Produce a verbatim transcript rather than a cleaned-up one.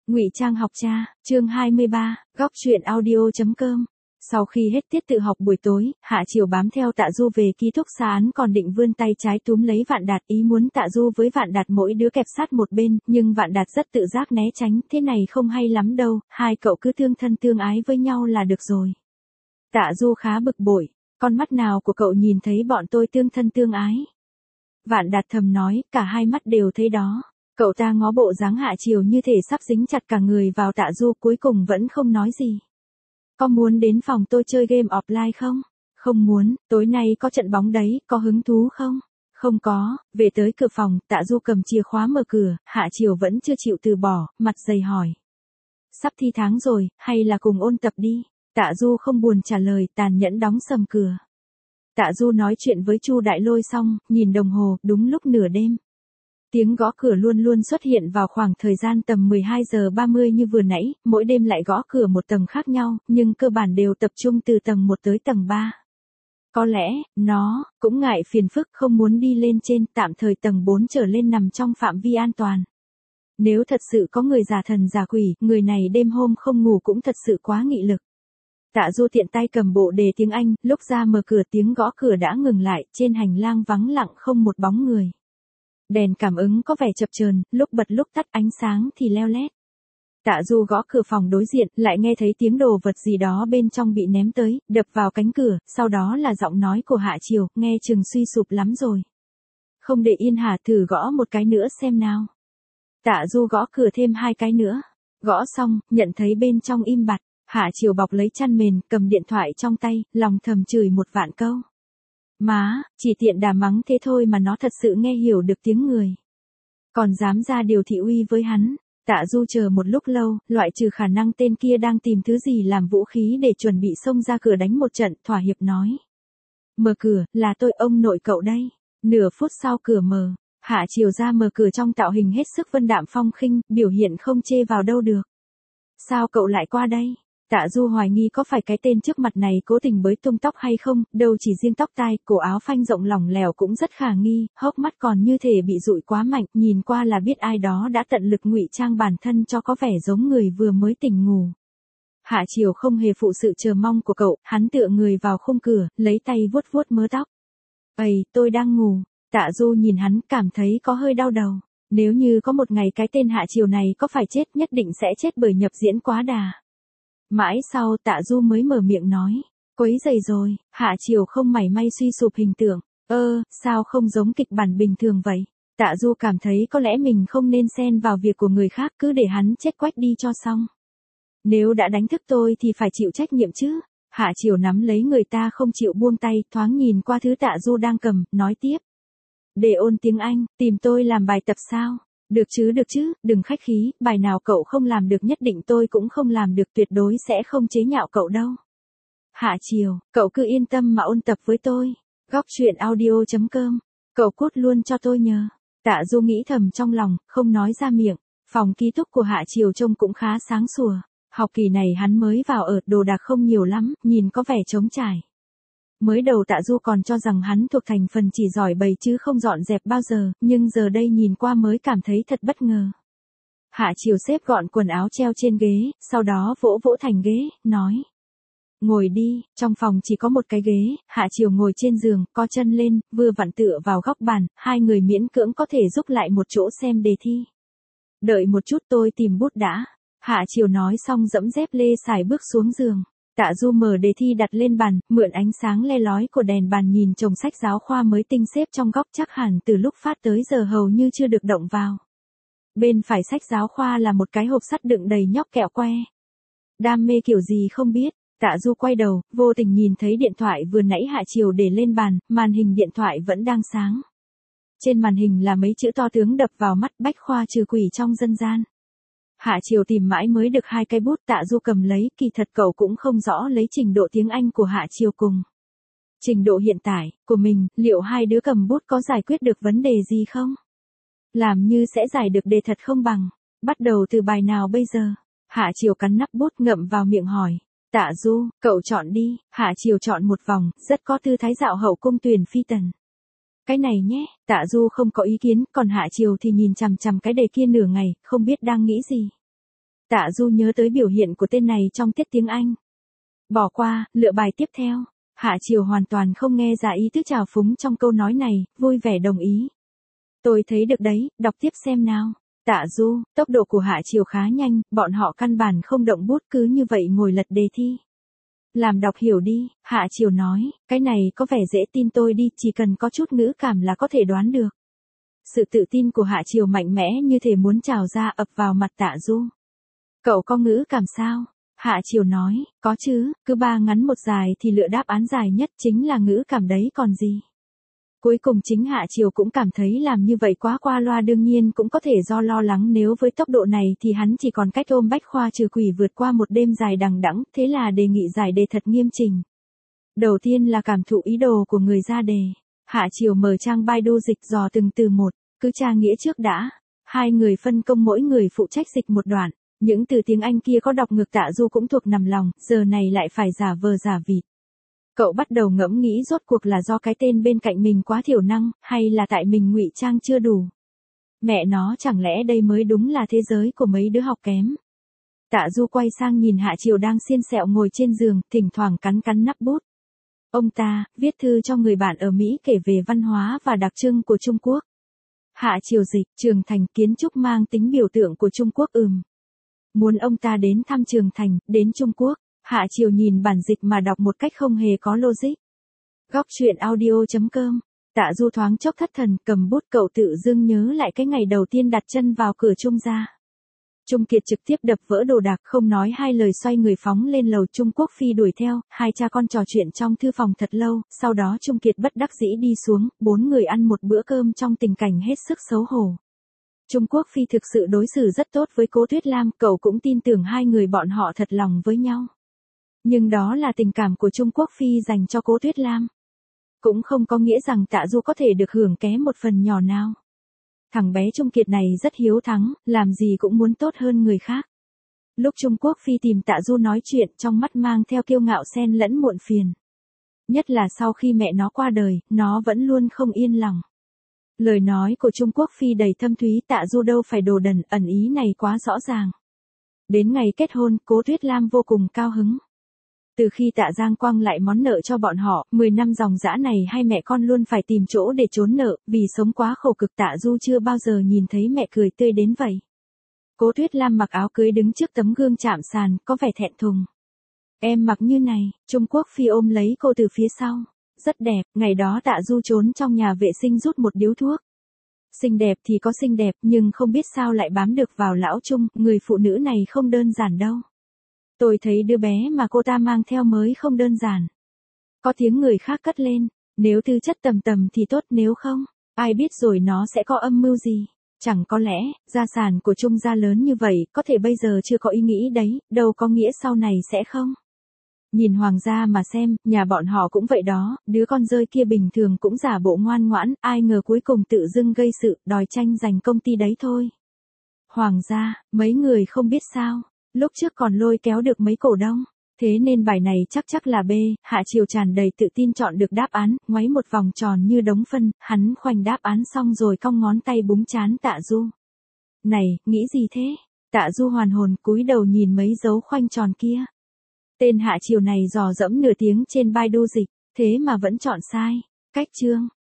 Ngụy Trang học cha, chương hai mươi ba, góc truyện audio chấm com. Sau khi hết tiết tự học buổi tối, Hạ Chiều bám theo Tạ Du về ký túc xá án còn định vươn tay trái túm lấy Vạn Đạt, ý muốn Tạ Du với Vạn Đạt mỗi đứa kẹp sát một bên, nhưng Vạn Đạt rất tự giác né tránh, thế này không hay lắm đâu, hai cậu cứ tương thân tương ái với nhau là được rồi. Tạ Du khá bực bội, con mắt nào của cậu nhìn thấy bọn tôi tương thân tương ái? Vạn Đạt thầm nói, cả hai mắt đều thấy đó. Cậu ta ngó bộ dáng Hạ Chiều như thể sắp dính chặt cả người vào Tạ Du, cuối cùng vẫn không nói gì. Có muốn đến phòng tôi chơi game offline không? Không muốn, tối nay có trận bóng đấy, có hứng thú không? Không có. Về tới cửa phòng, Tạ Du cầm chìa khóa mở cửa, Hạ Chiều vẫn chưa chịu từ bỏ, mặt dày hỏi. Sắp thi tháng rồi, hay là cùng ôn tập đi? Tạ Du không buồn trả lời, tàn nhẫn đóng sầm cửa. Tạ Du nói chuyện với Chu Đại Lôi xong, nhìn đồng hồ, đúng lúc nửa đêm. Tiếng gõ cửa luôn luôn xuất hiện vào khoảng thời gian tầm mười hai giờ ba mươi như vừa nãy, mỗi đêm lại gõ cửa một tầng khác nhau, nhưng cơ bản đều tập trung từ tầng một tới tầng ba. Có lẽ, nó, cũng ngại phiền phức không muốn đi lên trên, tạm thời tầng bốn trở lên nằm trong phạm vi an toàn. Nếu thật sự có người giả thần giả quỷ, người này đêm hôm không ngủ cũng thật sự quá nghị lực. Tạ Du tiện tay cầm bộ đề tiếng Anh, lúc ra mở cửa tiếng gõ cửa đã ngừng lại, trên hành lang vắng lặng không một bóng người. Đèn cảm ứng có vẻ chập chờn, lúc bật lúc tắt, ánh sáng thì leo lét. Tạ Du gõ cửa phòng đối diện, lại nghe thấy tiếng đồ vật gì đó bên trong bị ném tới, đập vào cánh cửa, sau đó là giọng nói của Hạ Chiều, nghe chừng suy sụp lắm rồi. Không để yên hả, thử gõ một cái nữa xem nào. Tạ Du gõ cửa thêm hai cái nữa. Gõ xong, nhận thấy bên trong im bặt. Hạ Chiều bọc lấy chăn mền, cầm điện thoại trong tay, lòng thầm chửi một vạn câu. Má, chỉ tiện đà mắng thế thôi mà nó thật sự nghe hiểu được tiếng người. Còn dám ra điều thị uy với hắn. Tạ Du chờ một lúc lâu, loại trừ khả năng tên kia đang tìm thứ gì làm vũ khí để chuẩn bị xông ra cửa đánh một trận, thỏa hiệp nói. Mở cửa, là tôi ông nội cậu đây. Nửa phút sau cửa mở, Hạ Chiều ra mở cửa trong tạo hình hết sức vân đạm phong khinh, biểu hiện không chê vào đâu được. Sao cậu lại qua đây? Tạ Du hoài nghi có phải cái tên trước mặt này cố tình bới tung tóc hay không, đâu chỉ riêng tóc tai, cổ áo phanh rộng lỏng lẻo cũng rất khả nghi, hốc mắt còn như thể bị dụi quá mạnh, nhìn qua là biết ai đó đã tận lực ngụy trang bản thân cho có vẻ giống người vừa mới tỉnh ngủ. Hạ Chiều không hề phụ sự chờ mong của cậu, hắn tựa người vào khung cửa, lấy tay vuốt vuốt mớ tóc. Ây, tôi đang ngủ. Tạ Du nhìn hắn, cảm thấy có hơi đau đầu. Nếu như có một ngày cái tên Hạ Chiều này có phải chết, nhất định sẽ chết bởi nhập diễn quá đà. Mãi sau Tạ Du mới mở miệng nói, quấy rầy rồi. Hạ Chiều không mảy may suy sụp hình tượng, ơ, sao không giống kịch bản bình thường vậy? Tạ Du cảm thấy có lẽ mình không nên xen vào việc của người khác, cứ để hắn chết quách đi cho xong. Nếu đã đánh thức tôi thì phải chịu trách nhiệm chứ. Hạ Chiều nắm lấy người ta không chịu buông tay, thoáng nhìn qua thứ Tạ Du đang cầm, nói tiếp. Để ôn tiếng Anh, tìm tôi làm bài tập sao? Được chứ được chứ, đừng khách khí, bài nào cậu không làm được nhất định tôi cũng không làm được, tuyệt đối sẽ không chế nhạo cậu đâu. Hạ Chiều, cậu cứ yên tâm mà ôn tập với tôi. Góc truyện audio chấm com. Cậu cút luôn cho tôi nhờ. Tạ Du nghĩ thầm trong lòng, không nói ra miệng. Phòng ký túc của Hạ Chiều trông cũng khá sáng sủa. Học kỳ này hắn mới vào ở, đồ đạc không nhiều lắm, nhìn có vẻ trống trải. Mới đầu Tạ Du còn cho rằng hắn thuộc thành phần chỉ giỏi bày chứ không dọn dẹp bao giờ, nhưng giờ đây nhìn qua mới cảm thấy thật bất ngờ. Hạ Chiều xếp gọn quần áo treo trên ghế, sau đó vỗ vỗ thành ghế, nói. Ngồi đi, trong phòng chỉ có một cái ghế, Hạ Chiều ngồi trên giường, co chân lên, vừa vặn tựa vào góc bàn, hai người miễn cưỡng có thể giúp lại một chỗ xem đề thi. Đợi một chút tôi tìm bút đã. Hạ Chiều nói xong dẫm dép lê sải bước xuống giường. Tạ Du mở đề thi đặt lên bàn, mượn ánh sáng le lói của đèn bàn nhìn chồng sách giáo khoa mới tinh xếp trong góc, chắc hẳn từ lúc phát tới giờ hầu như chưa được động vào. Bên phải sách giáo khoa là một cái hộp sắt đựng đầy nhóc kẹo que. Đam mê kiểu gì không biết. Tạ Du quay đầu, vô tình nhìn thấy điện thoại vừa nãy Hạ Chiều để lên bàn, màn hình điện thoại vẫn đang sáng. Trên màn hình là mấy chữ to tướng đập vào mắt, bách khoa trừ quỷ trong dân gian. Hạ Chiều tìm mãi mới được hai cây bút, Tạ Du cầm lấy, kỳ thật cậu cũng không rõ lấy trình độ tiếng Anh của Hạ Chiều cùng trình độ hiện tại của mình, liệu hai đứa cầm bút có giải quyết được vấn đề gì không? Làm như sẽ giải được đề thật không bằng. Bắt đầu từ bài nào bây giờ? Hạ Chiều cắn nắp bút ngậm vào miệng hỏi. Tạ Du, cậu chọn đi. Hạ Chiều chọn một vòng, rất có tư thái dạo hậu cung Tuyền Phi Tần. Cái này nhé. Tạ Du không có ý kiến, còn Hạ Chiều thì nhìn chằm chằm cái đề kia nửa ngày, không biết đang nghĩ gì. Tạ Du nhớ tới biểu hiện của tên này trong tiết tiếng Anh. Bỏ qua, lựa bài tiếp theo. Hạ Triều hoàn toàn không nghe ra ý tứ trào phúng trong câu nói này, vui vẻ đồng ý. Tôi thấy được đấy, đọc tiếp xem nào. Tạ Du, tốc độ của Hạ Triều khá nhanh, bọn họ căn bản không động bút cứ như vậy ngồi lật đề thi. Làm đọc hiểu đi, Hạ Triều nói, cái này có vẻ dễ tin tôi đi, chỉ cần có chút ngữ cảm là có thể đoán được. Sự tự tin của Hạ Triều mạnh mẽ như thể muốn trào ra ập vào mặt Tạ Du. Cậu có ngữ cảm sao? Hạ Triều nói, có chứ, cứ ba ngắn một dài thì lựa đáp án dài nhất chính là ngữ cảm đấy còn gì. Cuối cùng chính Hạ Triều cũng cảm thấy làm như vậy quá qua loa, đương nhiên cũng có thể do lo lắng nếu với tốc độ này thì hắn chỉ còn cách ôm bách khoa trừ quỷ vượt qua một đêm dài đằng đẵng, thế là đề nghị giải đề thật nghiêm chỉnh. Đầu tiên là cảm thụ ý đồ của người ra đề. Hạ Triều mở trang Baidu dịch dò từng từ một, cứ tra nghĩa trước đã. Hai người phân công mỗi người phụ trách dịch một đoạn. Những từ tiếng Anh kia có đọc ngược Tạ Du cũng thuộc nằm lòng, giờ này lại phải giả vờ giả vịt. Cậu bắt đầu ngẫm nghĩ rốt cuộc là do cái tên bên cạnh mình quá thiểu năng, hay là tại mình ngụy trang chưa đủ. Mẹ nó, chẳng lẽ đây mới đúng là thế giới của mấy đứa học kém. Tạ Du quay sang nhìn Hạ Triều đang xiên xẹo ngồi trên giường, thỉnh thoảng cắn cắn nắp bút. Ông ta, viết thư cho người bạn ở Mỹ kể về văn hóa và đặc trưng của Trung Quốc. Hạ Triều dịch, Trường Thành, kiến trúc mang tính biểu tượng của Trung Quốc ừm. Muốn ông ta đến thăm Trường Thành, đến Trung Quốc. Hạ Triều nhìn bản dịch mà đọc một cách không hề có logic. Góc truyện audio chấm com. Tạ Du thoáng chốc thất thần, cầm bút, cậu tự dưng nhớ lại cái ngày đầu tiên đặt chân vào cửa Trung gia. Trung Kiệt trực tiếp đập vỡ đồ đạc, không nói hai lời xoay người phóng lên lầu. Trung Quốc Phi đuổi theo, hai cha con trò chuyện trong thư phòng thật lâu, sau đó Trung Kiệt bất đắc dĩ đi xuống, bốn người ăn một bữa cơm trong tình cảnh hết sức xấu hổ. Trung Quốc Phi thực sự đối xử rất tốt với Cố Tuyết Lam, cậu cũng tin tưởng hai người bọn họ thật lòng với nhau. Nhưng đó là tình cảm của Trung Quốc Phi dành cho Cố Tuyết Lam. Cũng không có nghĩa rằng Tạ Du có thể được hưởng ké một phần nhỏ nào. Thằng bé Trung Kiệt này rất hiếu thắng, làm gì cũng muốn tốt hơn người khác. Lúc Trung Quốc Phi tìm Tạ Du nói chuyện, trong mắt mang theo kiêu ngạo xen lẫn muộn phiền. Nhất là sau khi mẹ nó qua đời, nó vẫn luôn không yên lòng. Lời nói của Trung Quốc Phi đầy thâm thúy, Tạ Du đâu phải đồ đần, ẩn ý này quá rõ ràng. Đến ngày kết hôn, Cố Tuyết Lam vô cùng cao hứng. Từ khi Tạ Giang quăng lại món nợ cho bọn họ, mười năm dòng dã này hai mẹ con luôn phải tìm chỗ để trốn nợ, vì sống quá khổ cực. Tạ Du chưa bao giờ nhìn thấy mẹ cười tươi đến vậy. Cố Tuyết Lam mặc áo cưới đứng trước tấm gương chạm sàn, có vẻ thẹn thùng. Em mặc như này, Trung Quốc Phi ôm lấy cô từ phía sau. Rất đẹp, ngày đó Tạ Du trốn trong nhà vệ sinh rút một điếu thuốc. Xinh đẹp thì có xinh đẹp, nhưng không biết sao lại bám được vào lão Trung, người phụ nữ này không đơn giản đâu. Tôi thấy đứa bé mà cô ta mang theo mới không đơn giản. Có tiếng người khác cất lên, nếu tư chất tầm tầm thì tốt, nếu không, ai biết rồi nó sẽ có âm mưu gì. Chẳng có lẽ, gia sản của Trung gia lớn như vậy, có thể bây giờ chưa có ý nghĩ đấy, đâu có nghĩa sau này sẽ không. Nhìn Hoàng gia mà xem, nhà bọn họ cũng vậy đó, đứa con rơi kia bình thường cũng giả bộ ngoan ngoãn, ai ngờ cuối cùng tự dưng gây sự, đòi tranh giành công ty đấy thôi. Hoàng gia, mấy người không biết sao, lúc trước còn lôi kéo được mấy cổ đông, thế nên bài này chắc chắc là B. Hạ Triều tràn đầy tự tin chọn được đáp án, ngoáy một vòng tròn như đống phân, hắn khoanh đáp án xong rồi cong ngón tay búng trán Tạ Du. Này, nghĩ gì thế? Tạ Du hoàn hồn cúi đầu nhìn mấy dấu khoanh tròn kia. Tên Hạ Triều này dò dẫm nửa tiếng trên Baidu dịch, thế mà vẫn chọn sai. Cách chương.